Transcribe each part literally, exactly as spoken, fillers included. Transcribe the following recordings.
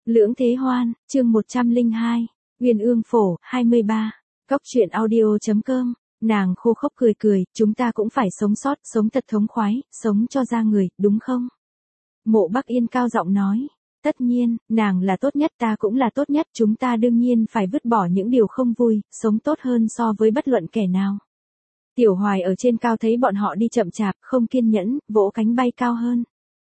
Lưỡng Thế Hoan, chương một trăm lẻ hai, Uyên Ương Phổ, hai mươi ba, Cóc truyện audio.com, nàng khô khốc cười cười, chúng ta cũng phải sống sót, sống thật thống khoái, sống cho ra người, đúng không? Mộ Bắc Yên cao giọng nói, tất nhiên, nàng là tốt nhất, ta cũng là tốt nhất, chúng ta đương nhiên phải vứt bỏ những điều không vui, sống tốt hơn so với bất luận kẻ nào. Tiểu Hoài ở trên cao thấy bọn họ đi chậm chạp, không kiên nhẫn, vỗ cánh bay cao hơn.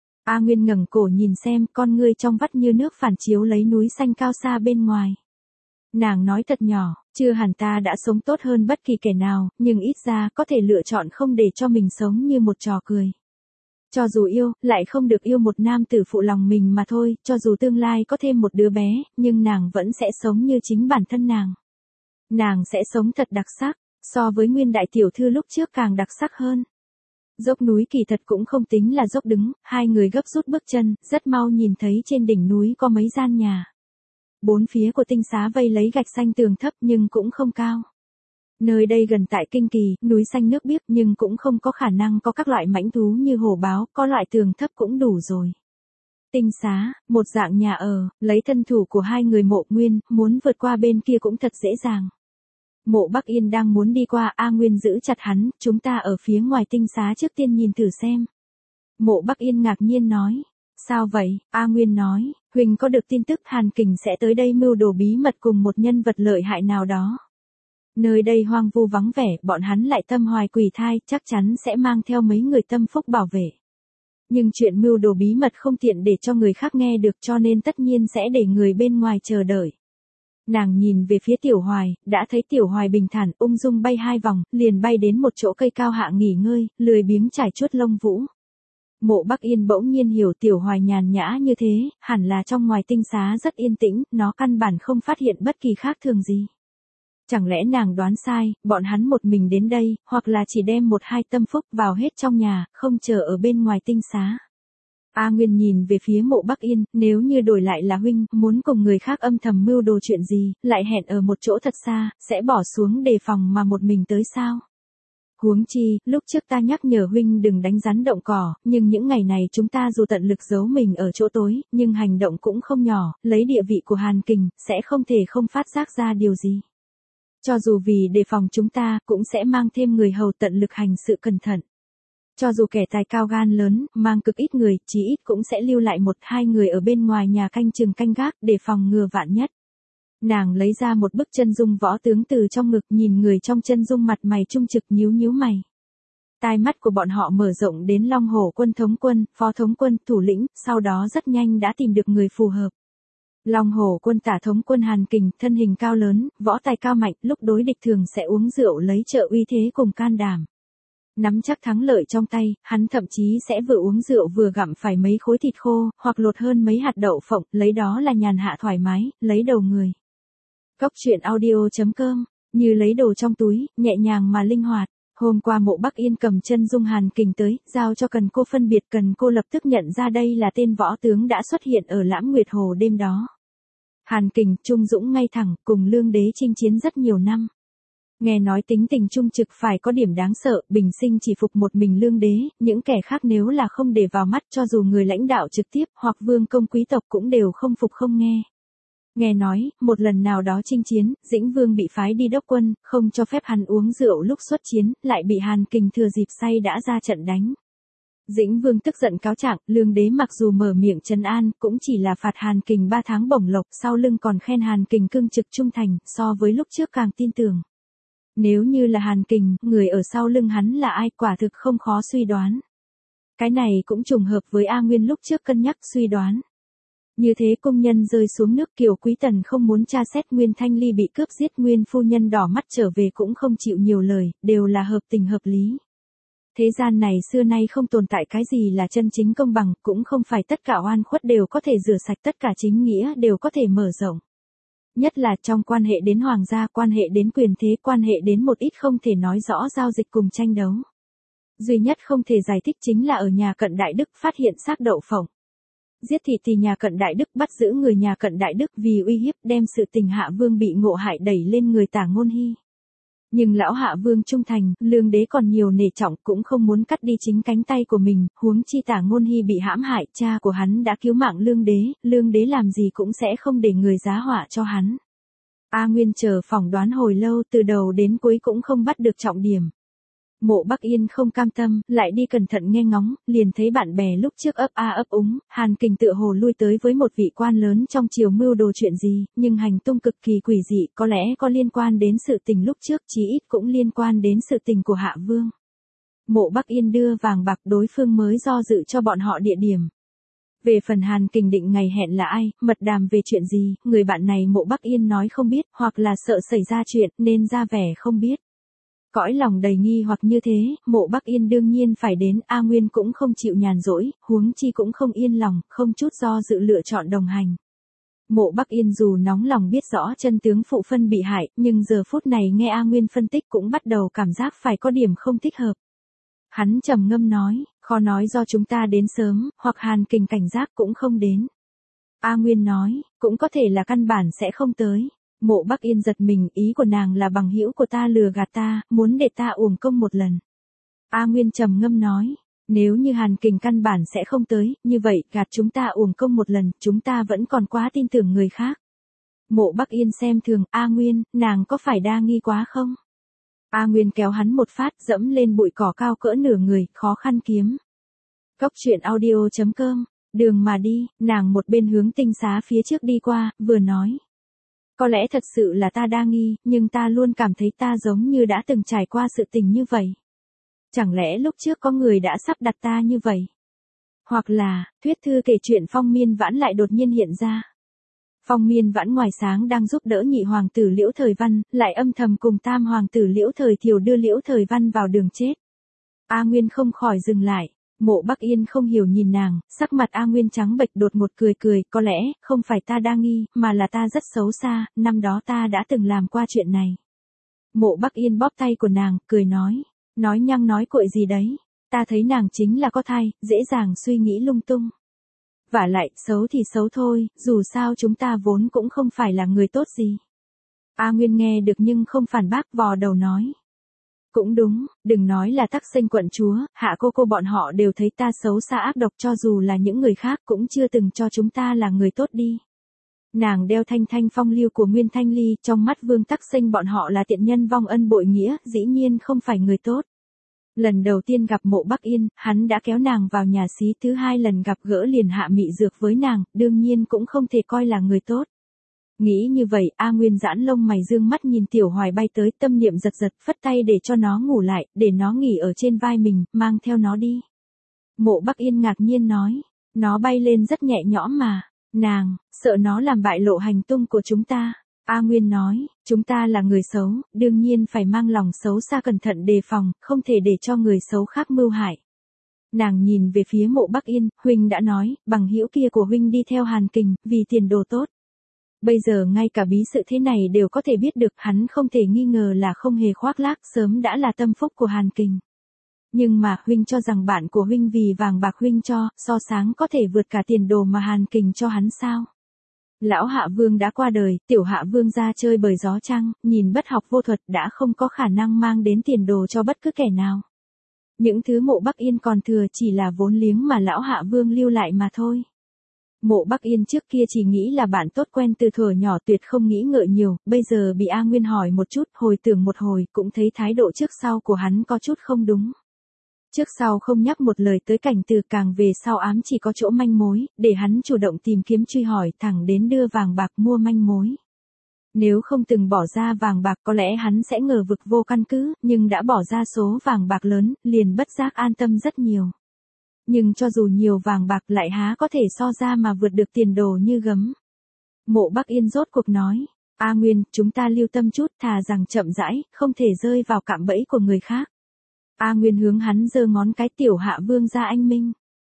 A Nguyên ngẩng cổ nhìn xem, con ngươi trong vắt như nước phản chiếu lấy núi xanh cao xa bên ngoài. Nàng nói thật nhỏ, chưa hẳn ta đã sống tốt hơn bất kỳ kẻ nào, nhưng ít ra có thể lựa chọn không để cho mình sống như một trò cười. Cho dù yêu, lại không được yêu một nam tử phụ lòng mình mà thôi, cho dù tương lai có thêm một đứa bé, nhưng nàng vẫn sẽ sống như chính bản thân nàng. Nàng sẽ sống thật đặc sắc, so với Nguyên đại tiểu thư lúc trước càng đặc sắc hơn. Dốc núi kỳ thật cũng không tính là dốc đứng, hai người gấp rút bước chân, rất mau nhìn thấy trên đỉnh núi có mấy gian nhà. Bốn phía của tinh xá vây lấy gạch xanh tường thấp nhưng cũng không cao. Nơi đây gần tại Kinh Kỳ, núi xanh nước biếc nhưng cũng không có khả năng có các loại mãnh thú như hổ báo, có loại tường thấp cũng đủ rồi. Tinh xá, một dạng nhà ở, lấy thân thủ của hai người Mộ Nguyên, muốn vượt qua bên kia cũng thật dễ dàng. Mộ Bắc Yên đang muốn đi qua, A Nguyên giữ chặt hắn, chúng ta ở phía ngoài tinh xá trước tiên nhìn thử xem. Mộ Bắc Yên ngạc nhiên nói, sao vậy? A Nguyên nói, Huỳnh có được tin tức Hàn Kình sẽ tới đây mưu đồ bí mật cùng một nhân vật lợi hại nào đó. Nơi đây hoang vu vắng vẻ, bọn hắn lại tâm hoài quỷ thai, chắc chắn sẽ mang theo mấy người tâm phúc bảo vệ. Nhưng chuyện mưu đồ bí mật không tiện để cho người khác nghe được, cho nên tất nhiên sẽ để người bên ngoài chờ đợi. Nàng nhìn về phía Tiểu Hoài, đã thấy Tiểu Hoài bình thản ung dung bay hai vòng, liền bay đến một chỗ cây cao hạ nghỉ ngơi, lười biếng trải chuốt lông vũ. Mộ Bắc Yên bỗng nhiên hiểu Tiểu Hoài nhàn nhã như thế, hẳn là trong ngoài tinh xá rất yên tĩnh, nó căn bản không phát hiện bất kỳ khác thường gì. Chẳng lẽ nàng đoán sai, bọn hắn một mình đến đây, hoặc là chỉ đem một hai tâm phúc vào hết trong nhà, không chờ ở bên ngoài tinh xá. A Nguyên nhìn về phía Mộ Bắc Yên, nếu như đổi lại là huynh, muốn cùng người khác âm thầm mưu đồ chuyện gì, lại hẹn ở một chỗ thật xa, sẽ bỏ xuống đề phòng mà một mình tới sao? Huống chi, lúc trước ta nhắc nhở huynh đừng đánh rắn động cỏ, nhưng những ngày này chúng ta dù tận lực giấu mình ở chỗ tối, nhưng hành động cũng không nhỏ, lấy địa vị của Hàn Kình, sẽ không thể không phát giác ra điều gì. Cho dù vì đề phòng chúng ta, cũng sẽ mang thêm người hầu tận lực hành sự cẩn thận. Cho dù kẻ tài cao gan lớn, mang cực ít người, chí ít cũng sẽ lưu lại một hai người ở bên ngoài nhà canh chừng canh gác, để phòng ngừa vạn nhất. Nàng lấy ra một bức chân dung võ tướng từ trong ngực, nhìn người trong chân dung mặt mày trung trực nhíu nhíu mày. Tai mắt của bọn họ mở rộng đến Long Hổ quân thống quân, phó thống quân, thủ lĩnh, sau đó rất nhanh đã tìm được người phù hợp. Long Hổ quân tả thống quân Hàn Kình, thân hình cao lớn, võ tài cao mạnh, lúc đối địch thường sẽ uống rượu lấy trợ uy thế cùng can đảm. Nắm chắc thắng lợi trong tay, hắn thậm chí sẽ vừa uống rượu vừa gặm phải mấy khối thịt khô, hoặc lột hơn mấy hạt đậu phộng, lấy đó là nhàn hạ thoải mái, lấy đầu người. Cóc truyện audio.com, như lấy đồ trong túi, nhẹ nhàng mà linh hoạt. Hôm qua Mộ Bắc Yên cầm chân dung Hàn Kình tới, giao cho Cần Cô phân biệt, Cần Cô lập tức nhận ra đây là tên võ tướng đã xuất hiện ở Lãm Nguyệt Hồ đêm đó. Hàn Kình, trung dũng ngay thẳng, cùng Lương Đế chinh chiến rất nhiều năm. Nghe nói tính tình trung trực phải có điểm đáng sợ, bình sinh chỉ phục một mình Lương Đế, những kẻ khác nếu là không để vào mắt, cho dù người lãnh đạo trực tiếp hoặc vương công quý tộc cũng đều không phục không nghe. Nghe nói, một lần nào đó chinh chiến, Dĩnh Vương bị phái đi đốc quân, không cho phép hắn uống rượu lúc xuất chiến, lại bị Hàn Kình thừa dịp say đã ra trận đánh. Dĩnh Vương tức giận cáo trạng, Lương Đế mặc dù mở miệng trấn an, cũng chỉ là phạt Hàn Kình ba tháng bổng lộc, sau lưng còn khen Hàn Kình cương trực trung thành, so với lúc trước càng tin tưởng. Nếu như là Hàn Kình, người ở sau lưng hắn là ai, quả thực không khó suy đoán. Cái này cũng trùng hợp với A Nguyên lúc trước cân nhắc suy đoán. Như thế công nhân rơi xuống nước, Kiều Quý Tần không muốn tra xét Nguyên Thanh Ly bị cướp giết, Nguyên phu nhân đỏ mắt trở về cũng không chịu nhiều lời, đều là hợp tình hợp lý. Thế gian này xưa nay không tồn tại cái gì là chân chính công bằng, cũng không phải tất cả oan khuất đều có thể rửa sạch, tất cả chính nghĩa đều có thể mở rộng. Nhất là trong quan hệ đến hoàng gia, quan hệ đến quyền thế, quan hệ đến một ít không thể nói rõ giao dịch cùng tranh đấu. Duy nhất không thể giải thích chính là ở nhà Cận Đại Đức phát hiện xác đậu phộng. Giết thị thì nhà Cận Đại Đức bắt giữ người nhà Cận Đại Đức vì uy hiếp, đem sự tình Hạ Vương bị ngộ hại đẩy lên người Tả Ngôn Hy. Nhưng lão hạ vương trung thành, lương đế còn nhiều nể trọng cũng không muốn cắt đi chính cánh tay của mình, huống chi Tả Ngôn Hi bị hãm hại, cha của hắn đã cứu mạng lương đế, lương đế làm gì cũng sẽ không để người giá họa cho hắn. A Nguyên chờ phỏng đoán hồi lâu, từ đầu đến cuối cũng không bắt được trọng điểm. Mộ Bắc Yên không cam tâm, lại đi cẩn thận nghe ngóng, liền thấy bạn bè lúc trước ấp a ấp úng, Hàn Kình tựa hồ lui tới với một vị quan lớn trong triều mưu đồ chuyện gì, nhưng hành tung cực kỳ quỷ dị, có lẽ có liên quan đến sự tình lúc trước, chí ít cũng liên quan đến sự tình của Hạ Vương. Mộ Bắc Yên đưa vàng bạc, đối phương mới do dự cho bọn họ địa điểm. Về phần Hàn Kình định ngày hẹn là ai, mật đàm về chuyện gì, người bạn này Mộ Bắc Yên nói không biết, hoặc là sợ xảy ra chuyện, nên ra vẻ không biết. Cõi lòng đầy nghi hoặc như thế, Mộ Bắc Yên đương nhiên phải đến, A Nguyên cũng không chịu nhàn rỗi, huống chi cũng không yên lòng, không chút do dự lựa chọn đồng hành. Mộ Bắc Yên dù nóng lòng biết rõ chân tướng phụ phân bị hại, nhưng giờ phút này nghe A Nguyên phân tích cũng bắt đầu cảm giác phải có điểm không thích hợp. Hắn trầm ngâm nói, khó nói do chúng ta đến sớm, hoặc Hàn Kình cảnh giác cũng không đến. A Nguyên nói, cũng có thể là căn bản sẽ không tới. Mộ Bắc Yên giật mình, ý của nàng là bằng hữu của ta lừa gạt ta, muốn để ta uổng công một lần. A Nguyên trầm ngâm nói, nếu như Hàn Kình căn bản sẽ không tới, như vậy gạt chúng ta uổng công một lần, chúng ta vẫn còn quá tin tưởng người khác. Mộ Bắc Yên xem thường, A Nguyên, nàng có phải đa nghi quá không? A Nguyên kéo hắn một phát, dẫm lên bụi cỏ cao cỡ nửa người, khó khăn kiếm. Cốc truyện audio chấm com, đường mà đi, nàng một bên hướng tinh xá phía trước đi qua, vừa nói. Có lẽ thật sự là ta đa nghi, nhưng ta luôn cảm thấy ta giống như đã từng trải qua sự tình như vậy. Chẳng lẽ lúc trước có người đã sắp đặt ta như vậy? Hoặc là, thuyết thư kể chuyện Phong Miên Vãn lại đột nhiên hiện ra. Phong Miên Vãn ngoài sáng đang giúp đỡ nhị hoàng tử Liễu Thời Văn, lại âm thầm cùng tam hoàng tử Liễu Thời Thiều đưa Liễu Thời Văn vào đường chết. A Nguyên không khỏi dừng lại. Mộ Bắc Yên không hiểu nhìn nàng, sắc mặt A Nguyên trắng bệch, đột ngột cười cười, có lẽ, không phải ta đa nghi, mà là ta rất xấu xa, năm đó ta đã từng làm qua chuyện này. Mộ Bắc Yên bóp tay của nàng, cười nói, nói nhăng nói cuội gì đấy, ta thấy nàng chính là có thai, dễ dàng suy nghĩ lung tung. Vả lại, xấu thì xấu thôi, dù sao chúng ta vốn cũng không phải là người tốt gì. A Nguyên nghe được nhưng không phản bác, vò đầu nói. Cũng đúng, đừng nói là Tắc Sinh quận chúa, Hạ cô cô bọn họ đều thấy ta xấu xa ác độc, cho dù là những người khác cũng chưa từng cho chúng ta là người tốt đi. Nàng đeo thanh thanh phong lưu của Nguyên Thanh Ly, trong mắt Vương Tắc Sinh bọn họ là tiện nhân vong ân bội nghĩa, dĩ nhiên không phải người tốt. Lần đầu tiên gặp Mộ Bắc Yên, hắn đã kéo nàng vào nhà xí, thứ hai lần gặp gỡ liền hạ mị dược với nàng, đương nhiên cũng không thể coi là người tốt. Nghĩ như vậy, A Nguyên giãn lông mày dương mắt nhìn Tiểu Hoài bay tới, tâm niệm giật giật, phất tay để cho nó ngủ lại, để nó nghỉ ở trên vai mình, mang theo nó đi. Mộ Bắc Yên ngạc nhiên nói, nó bay lên rất nhẹ nhõm mà, nàng, sợ nó làm bại lộ hành tung của chúng ta. A Nguyên nói, chúng ta là người xấu, đương nhiên phải mang lòng xấu xa cẩn thận đề phòng, không thể để cho người xấu khác mưu hại. Nàng nhìn về phía Mộ Bắc Yên, huynh đã nói, bằng hữu kia của huynh đi theo Hàn Kình, vì tiền đồ tốt. Bây giờ ngay cả bí sự thế này đều có thể biết được, hắn không thể nghi ngờ là không hề khoác lác, sớm đã là tâm phúc của Hàn Kình. Nhưng mà, huynh cho rằng bạn của huynh vì vàng bạc huynh cho, so sáng có thể vượt cả tiền đồ mà Hàn Kình cho hắn sao? Lão Hạ Vương đã qua đời, tiểu Hạ Vương ra chơi bời gió trăng, nhìn bất học vô thuật đã không có khả năng mang đến tiền đồ cho bất cứ kẻ nào. Những thứ Mộ Bắc Yên còn thừa chỉ là vốn liếng mà lão Hạ Vương lưu lại mà thôi. Mộ Bắc Yên trước kia chỉ nghĩ là bạn tốt quen từ thuở nhỏ, tuyệt không nghĩ ngợi nhiều, bây giờ bị A Nguyên hỏi một chút, hồi tưởng một hồi, cũng thấy thái độ trước sau của hắn có chút không đúng. Trước sau không nhắc một lời tới cảnh từ, càng về sau ám chỉ có chỗ manh mối, để hắn chủ động tìm kiếm truy hỏi, thẳng đến đưa vàng bạc mua manh mối. Nếu không từng bỏ ra vàng bạc có lẽ hắn sẽ ngờ vực vô căn cứ, nhưng đã bỏ ra số vàng bạc lớn, liền bất giác an tâm rất nhiều. Nhưng cho dù nhiều vàng bạc lại há có thể so ra mà vượt được tiền đồ như gấm. Mộ Bắc Yên rốt cuộc nói, A Nguyên, chúng ta lưu tâm chút, thà rằng chậm rãi, không thể rơi vào cạm bẫy của người khác. A Nguyên hướng hắn giơ ngón cái, tiểu Hạ Vương ra anh minh.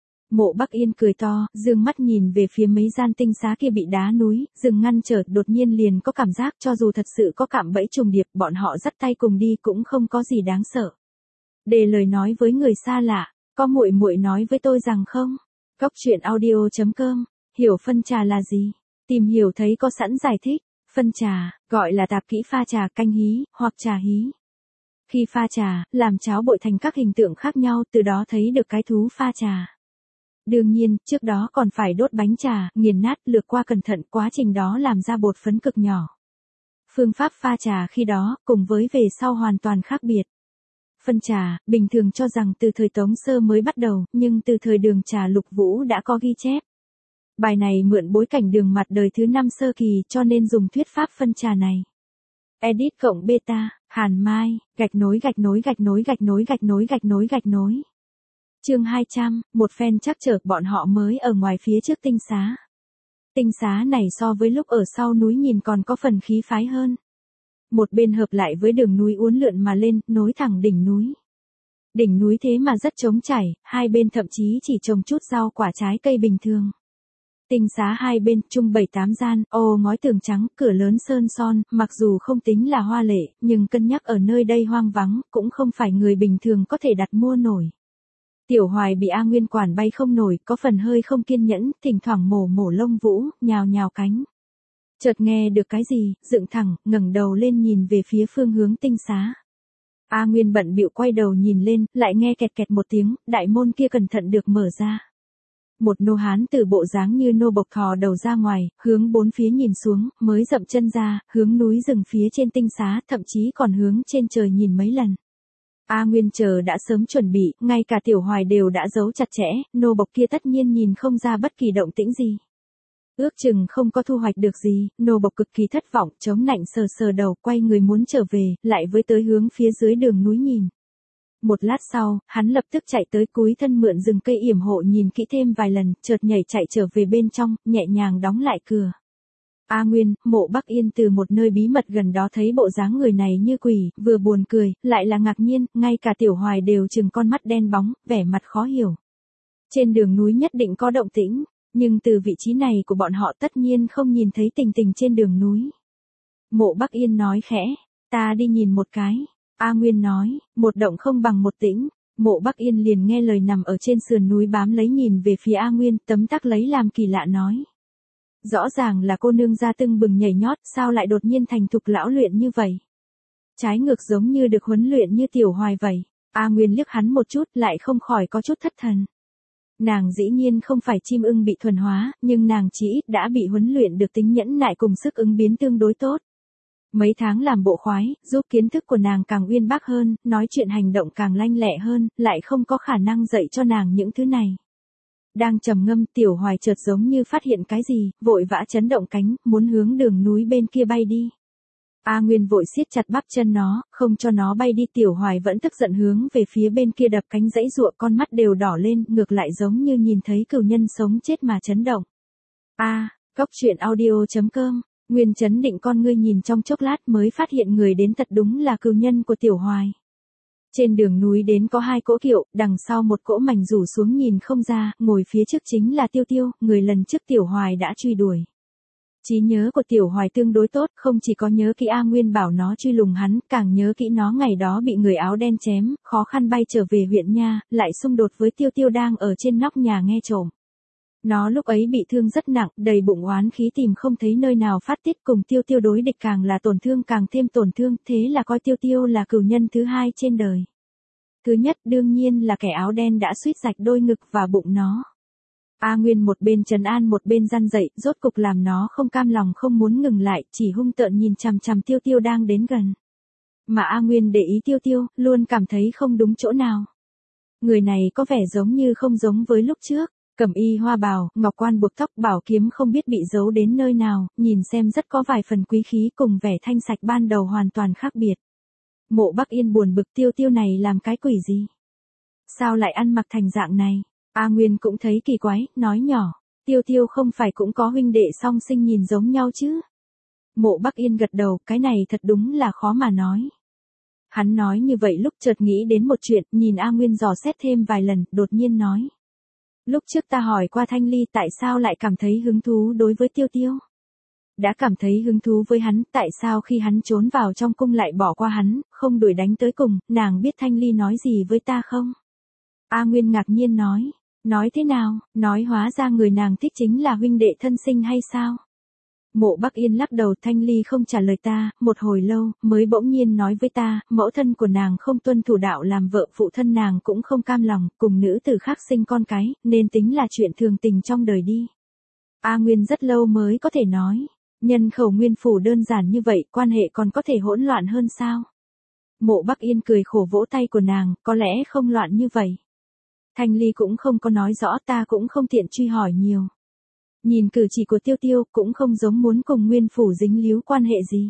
Mộ Bắc Yên cười to, dương mắt nhìn về phía mấy gian tinh xá kia bị đá núi, dừng ngăn trở, đột nhiên liền có cảm giác cho dù thật sự có cạm bẫy trùng điệp, bọn họ dắt tay cùng đi cũng không có gì đáng sợ. Để lời nói với người xa lạ, có muội muội nói với tôi rằng không. Cốc truyện audio chấm com, hiểu phân trà là gì? Tìm hiểu thấy có sẵn giải thích. Phân trà, gọi là tạp kỹ pha trà, canh hí, hoặc trà hí. Khi pha trà, làm cháo bội thành các hình tượng khác nhau, từ đó thấy được cái thú pha trà. Đương nhiên, trước đó còn phải đốt bánh trà, nghiền nát, lược qua cẩn thận, quá trình đó làm ra bột phấn cực nhỏ. Phương pháp pha trà khi đó, cùng với về sau hoàn toàn khác biệt. Phân trà, bình thường cho rằng từ thời Tống Sơ mới bắt đầu, nhưng từ thời Đường Trà Lục Vũ đã có ghi chép. Bài này mượn bối cảnh Đường Mặt đời thứ năm sơ kỳ cho nên dùng thuyết pháp phân trà này. Edit cộng beta, Hàn Mai, gạch nối gạch nối gạch nối gạch nối gạch nối gạch nối gạch nối. Chương hai trăm, một phen trắc trở, bọn họ mới ở ngoài phía trước tinh xá. Tinh xá này so với lúc ở sau núi nhìn còn có phần khí phái hơn. Một bên hợp lại với đường núi uốn lượn mà lên, nối thẳng đỉnh núi. Đỉnh núi thế mà rất trống chảy, hai bên thậm chí chỉ trồng chút rau quả trái cây bình thường. Tinh xá hai bên, chung bảy tám gian, ô ngói tường trắng, cửa lớn sơn son, mặc dù không tính là hoa lệ, nhưng cân nhắc ở nơi đây hoang vắng, cũng không phải người bình thường có thể đặt mua nổi. Tiểu Hoài bị A Nguyên quản bay không nổi, có phần hơi không kiên nhẫn, thỉnh thoảng mổ mổ lông vũ, nhào nhào cánh. Chợt nghe được cái gì, dựng thẳng, ngẩng đầu lên nhìn về phía phương hướng tinh xá. A Nguyên bận bịu quay đầu nhìn lên, lại nghe kẹt kẹt một tiếng, đại môn kia cẩn thận được mở ra. Một nô hán từ bộ dáng như nô bộc thò đầu ra ngoài, hướng bốn phía nhìn xuống, mới dậm chân ra, hướng núi rừng phía trên tinh xá, thậm chí còn hướng trên trời nhìn mấy lần. A Nguyên chờ đã sớm chuẩn bị, ngay cả Tiểu Hoài đều đã giấu chặt chẽ, nô bộc kia tất nhiên nhìn không ra bất kỳ động tĩnh gì. Ước chừng không có thu hoạch được gì, nô bộc cực kỳ thất vọng, chống nạnh sờ sờ đầu, quay người muốn trở về, lại với tới hướng phía dưới đường núi nhìn. Một lát sau, hắn lập tức chạy tới cúi thân mượn rừng cây yểm hộ nhìn kỹ thêm vài lần, chợt nhảy chạy trở về bên trong, nhẹ nhàng đóng lại cửa. A Nguyên, Mộ Bắc Yên từ một nơi bí mật gần đó thấy bộ dáng người này như quỷ, vừa buồn cười, lại là ngạc nhiên, ngay cả Tiểu Hoài đều trừng con mắt đen bóng, vẻ mặt khó hiểu. Trên đường núi nhất định có động tĩnh, nhưng từ vị trí này của bọn họ tất nhiên không nhìn thấy tình tình trên đường núi. Mộ Bắc Yên nói khẽ, ta đi nhìn một cái. A Nguyên nói, một động không bằng một tĩnh. Mộ Bắc Yên liền nghe lời nằm ở trên sườn núi bám lấy nhìn về phía A Nguyên, tấm tắc lấy làm kỳ lạ nói. Rõ ràng là cô nương ra tưng bừng nhảy nhót, sao lại đột nhiên thành thục lão luyện như vậy? Trái ngược giống như được huấn luyện như Tiểu Hoài vậy. A Nguyên liếc hắn một chút, lại không khỏi có chút thất thần. Nàng dĩ nhiên không phải chim ưng bị thuần hóa, nhưng nàng chỉ ít đã bị huấn luyện được tính nhẫn nại cùng sức ứng biến tương đối tốt. Mấy tháng làm bộ khoái, giúp kiến thức của nàng càng uyên bác hơn, nói chuyện hành động càng lanh lẹ hơn, lại không có khả năng dạy cho nàng những thứ này. Đang trầm ngâm, Tiểu Hoài chợt giống như phát hiện cái gì, vội vã chấn động cánh, muốn hướng đường núi bên kia bay đi. A Nguyên vội siết chặt bắp chân nó, không cho nó bay đi. Tiểu Hoài vẫn tức giận hướng về phía bên kia đập cánh dãy giụa, con mắt đều đỏ lên, ngược lại giống như nhìn thấy cừu nhân sống chết mà chấn động. A, Cóc truyện audio chấm com. Nguyên chấn định con ngươi nhìn trong chốc lát mới phát hiện người đến thật đúng là cừu nhân của Tiểu Hoài. Trên đường núi đến có hai cỗ kiệu, đằng sau một cỗ mảnh rủ xuống nhìn không ra, ngồi phía trước chính là Tiêu Tiêu, người lần trước Tiểu Hoài đã truy đuổi. Trí nhớ của Tiểu Hoài tương đối tốt, không chỉ có nhớ kỹ A Nguyên bảo nó truy lùng hắn, càng nhớ kỹ nó ngày đó bị người áo đen chém, khó khăn bay trở về huyện nha, lại xung đột với Tiêu Tiêu đang ở trên nóc nhà nghe trộm. Nó lúc ấy bị thương rất nặng, đầy bụng oán khí tìm không thấy nơi nào phát tiết, cùng Tiêu Tiêu đối địch càng là tổn thương càng thêm tổn thương, thế là coi Tiêu Tiêu là cừu nhân thứ hai trên đời. Thứ nhất đương nhiên là kẻ áo đen đã suýt rạch đôi ngực và bụng nó. A Nguyên một bên trấn an một bên răn dậy, rốt cục làm nó không cam lòng không muốn ngừng lại, chỉ hung tợn nhìn chằm chằm Tiêu Tiêu đang đến gần. Mà A Nguyên để ý Tiêu Tiêu, luôn cảm thấy không đúng chỗ nào. Người này có vẻ giống như không giống với lúc trước, cẩm y hoa bào, ngọc quan buộc tóc, bảo kiếm không biết bị giấu đến nơi nào, nhìn xem rất có vài phần quý khí cùng vẻ thanh sạch ban đầu hoàn toàn khác biệt. Mộ Bắc Yên buồn bực, Tiêu Tiêu này làm cái quỷ gì? Sao lại ăn mặc thành dạng này? A Nguyên cũng thấy kỳ quái, nói nhỏ, Tiêu Tiêu không phải cũng có huynh đệ song sinh nhìn giống nhau chứ? Mộ Bắc Yên gật đầu, cái này thật đúng là khó mà nói. Hắn nói như vậy lúc chợt nghĩ đến một chuyện, nhìn A Nguyên dò xét thêm vài lần, đột nhiên nói. Lúc trước ta hỏi qua Thanh Ly tại sao lại cảm thấy hứng thú đối với Tiêu Tiêu? Đã cảm thấy hứng thú với hắn, tại sao khi hắn trốn vào trong cung lại bỏ qua hắn, không đuổi đánh tới cùng, nàng biết Thanh Ly nói gì với ta không? A Nguyên ngạc nhiên nói, nói thế nào, nói hóa ra người nàng thích chính là huynh đệ thân sinh hay sao? Mộ Bắc Yên lắc đầu, Thanh Ly không trả lời ta, một hồi lâu, mới bỗng nhiên nói với ta, mẫu thân của nàng không tuân thủ đạo làm vợ, phụ thân nàng cũng không cam lòng, cùng nữ tử khác sinh con cái, nên tính là chuyện thường tình trong đời đi. A Nguyên rất lâu mới có thể nói, nhân khẩu Nguyên phủ đơn giản như vậy, quan hệ còn có thể hỗn loạn hơn sao? Mộ Bắc Yên cười khổ vỗ tay của nàng, có lẽ không loạn như vậy. Thanh Ly cũng không có nói rõ, ta cũng không tiện truy hỏi nhiều. Nhìn cử chỉ của Tiêu Tiêu cũng không giống muốn cùng Nguyên phủ dính líu quan hệ gì.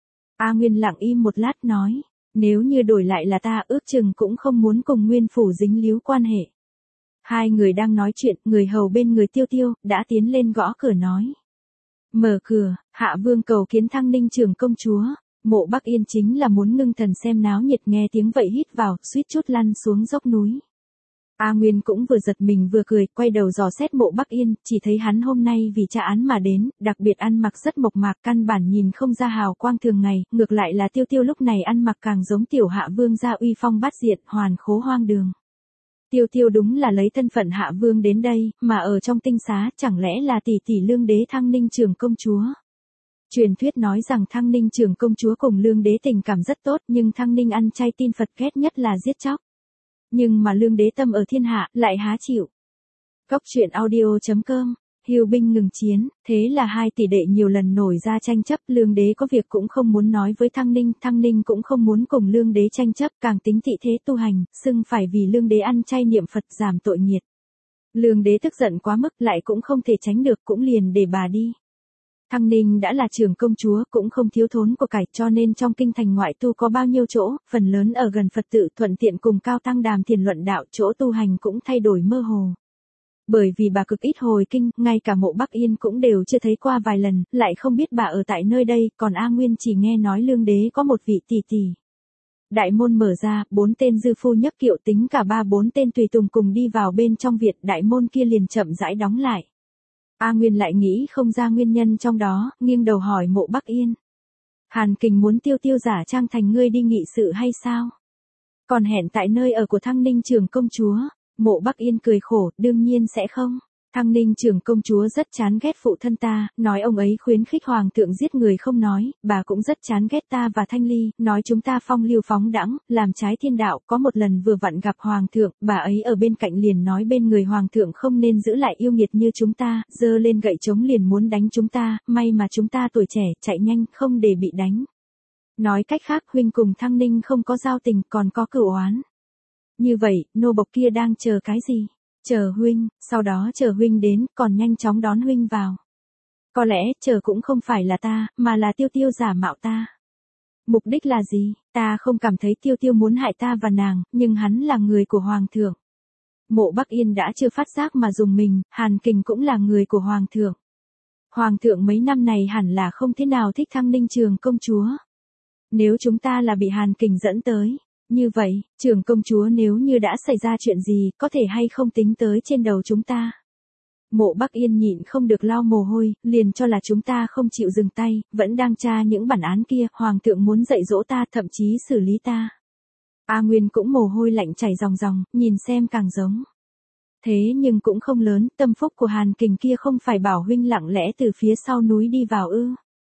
A Nguyên lặng im một lát nói, nếu như đổi lại là ta ước chừng cũng không muốn cùng Nguyên phủ dính líu quan hệ. Hai người đang nói chuyện, người hầu bên người Tiêu Tiêu đã tiến lên gõ cửa nói. Mở cửa, Hạ Vương cầu kiến Thăng Ninh trưởng công chúa. Mộ Bắc Yên chính là muốn ngưng thần xem náo nhiệt, nghe tiếng vậy hít vào, suýt chút lăn xuống dốc núi. A Nguyên cũng vừa giật mình vừa cười, quay đầu dò xét Mộ Bắc Yên, chỉ thấy hắn hôm nay vì tra án mà đến, đặc biệt ăn mặc rất mộc mạc, căn bản nhìn không ra hào quang thường ngày, ngược lại là Tiêu Tiêu lúc này ăn mặc càng giống tiểu hạ vương gia uy phong bát diện, hoàn khố hoang đường. Tiêu Tiêu đúng là lấy thân phận hạ vương đến đây, mà ở trong tinh xá chẳng lẽ là tỷ tỷ Lương đế Thăng Ninh trưởng công chúa. Truyền thuyết nói rằng Thăng Ninh trưởng công chúa cùng Lương đế tình cảm rất tốt, nhưng Thăng Ninh ăn chay tin Phật, ghét nhất là giết chóc. Nhưng mà Lương đế tâm ở thiên hạ, lại há chịu. Góc truyện audio chấm com, Hưu binh ngừng chiến, thế là hai tỷ đệ nhiều lần nổi ra tranh chấp, Lương đế có việc cũng không muốn nói với Thăng Ninh, Thăng Ninh cũng không muốn cùng Lương đế tranh chấp, càng tính tị thế tu hành, xưng phải vì Lương đế ăn chay niệm Phật giảm tội nghiệt. Lương đế tức giận quá mức, lại cũng không thể tránh được, cũng liền để bà đi. Thăng Ninh đã là trưởng công chúa, cũng không thiếu thốn của cải, cho nên trong kinh thành ngoại tu có bao nhiêu chỗ, phần lớn ở gần Phật tự, thuận tiện cùng cao tăng đàm thiền luận đạo, chỗ tu hành cũng thay đổi mơ hồ. Bởi vì bà cực ít hồi kinh, ngay cả Mộ Bắc Yên cũng đều chưa thấy qua vài lần, lại không biết bà ở tại nơi đây, còn A Nguyên chỉ nghe nói Lương đế có một vị tỷ tỷ. Đại môn mở ra, bốn tên dư phu nhấc kiệu, tính cả ba bốn tên tùy tùng cùng đi vào bên trong viện, đại môn kia liền chậm rãi đóng lại. A Nguyên lại nghĩ không ra nguyên nhân trong đó, nghiêng đầu hỏi Mộ Bắc Yên. Hàn Kình muốn Tiêu Tiêu giả trang thành ngươi đi nghị sự hay sao? Còn hẹn tại nơi ở của Thăng Ninh trưởng công chúa. Mộ Bắc Yên cười khổ, đương nhiên sẽ không. Thăng Ninh trưởng công chúa rất chán ghét phụ thân ta, nói ông ấy khuyến khích hoàng thượng giết người không nói, bà cũng rất chán ghét ta và Thanh Ly, nói chúng ta phong lưu phóng đãng, làm trái thiên đạo, có một lần vừa vặn gặp hoàng thượng, bà ấy ở bên cạnh liền nói bên người hoàng thượng không nên giữ lại yêu nghiệt như chúng ta, giơ lên gậy trống liền muốn đánh chúng ta, may mà chúng ta tuổi trẻ, chạy nhanh, không để bị đánh. Nói cách khác, huynh cùng Thăng Ninh không có giao tình, còn có cửu oán. Như vậy, nô bộc kia đang chờ cái gì? Chờ huynh, sau đó chờ huynh đến, còn nhanh chóng đón huynh vào. Có lẽ, chờ cũng không phải là ta, mà là Tiêu Tiêu giả mạo ta. Mục đích là gì? Ta không cảm thấy Tiêu Tiêu muốn hại ta và nàng, nhưng hắn là người của hoàng thượng. Mộ Bắc Yên đã chưa phát giác mà dùng mình, Hàn Kình cũng là người của hoàng thượng. Hoàng thượng mấy năm này hẳn là không thế nào thích Thăng Ninh trưởng công chúa. Nếu chúng ta là bị Hàn Kình dẫn tới. Như vậy, trưởng công chúa nếu như đã xảy ra chuyện gì, có thể hay không tính tới trên đầu chúng ta. Mộ Bắc Yên nhịn không được lau mồ hôi, liền cho là chúng ta không chịu dừng tay, vẫn đang tra những bản án kia, hoàng thượng muốn dạy dỗ ta, thậm chí xử lý ta. A Nguyên cũng mồ hôi lạnh chảy ròng ròng, nhìn xem càng giống. Thế nhưng cũng không lớn, tâm phúc của Hàn Kình kia không phải bảo huynh lặng lẽ từ phía sau núi đi vào ư.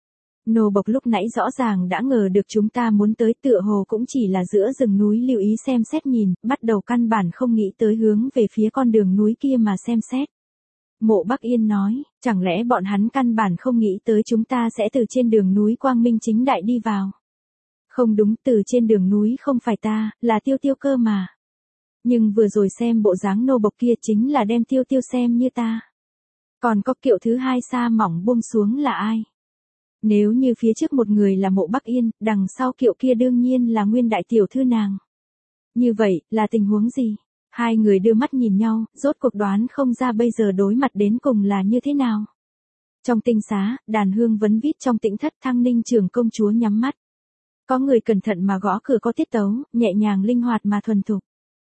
Nô bộc lúc nãy rõ ràng đã ngờ được chúng ta muốn tới, tựa hồ cũng chỉ là giữa rừng núi lưu ý xem xét nhìn, bắt đầu căn bản không nghĩ tới hướng về phía con đường núi kia mà xem xét. Mộ Bắc Yên nói, chẳng lẽ bọn hắn căn bản không nghĩ tới chúng ta sẽ từ trên đường núi quang minh chính đại đi vào. Không đúng, từ trên đường núi không phải ta, là Tiêu Tiêu cơ mà. Nhưng vừa rồi xem bộ dáng nô bộc kia chính là đem Tiêu Tiêu xem như ta. Còn có kiệu thứ hai xa mỏng buông xuống là ai? Nếu như phía trước một người là Mộ Bắc Yên, đằng sau kiệu kia đương nhiên là Nguyên đại tiểu thư nàng. Như vậy, là tình huống gì? Hai người đưa mắt nhìn nhau, rốt cuộc đoán không ra bây giờ đối mặt đến cùng là như thế nào. Trong tinh xá, đàn hương vấn vít trong tĩnh thất, Thăng Ninh trưởng công chúa nhắm mắt. Có người cẩn thận mà gõ cửa có tiết tấu, nhẹ nhàng linh hoạt mà thuần thục.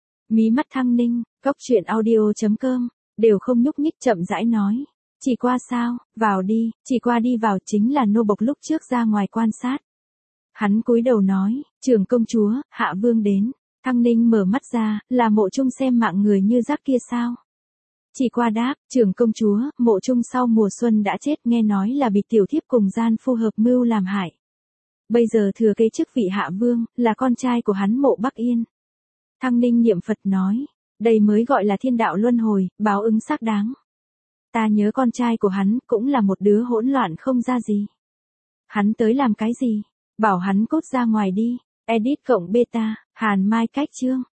Mí mắt Thăng Ninh, góc truyện audio chấm com, đều không nhúc nhích chậm rãi nói. Chỉ qua sao, vào đi, chỉ qua đi vào chính là nô bộc lúc trước ra ngoài quan sát. Hắn cúi đầu nói, trưởng công chúa, hạ vương đến. Thăng Ninh mở mắt ra, là Mộ Trung xem mạng người như rác kia sao? Chỉ qua đáp, trưởng công chúa, Mộ Trung sau mùa xuân đã chết, nghe nói là bị tiểu thiếp cùng gian phu hợp mưu làm hại. Bây giờ thừa kế chức vị hạ vương, là con trai của hắn Mộ Bắc Yên. Thăng Ninh niệm Phật nói, đây mới gọi là thiên đạo luân hồi, báo ứng xác đáng. Ta nhớ con trai của hắn cũng là một đứa hỗn loạn không ra gì. Hắn tới làm cái gì? Bảo hắn cút ra ngoài đi. Edit cộng beta, Hàn Mai cách chương.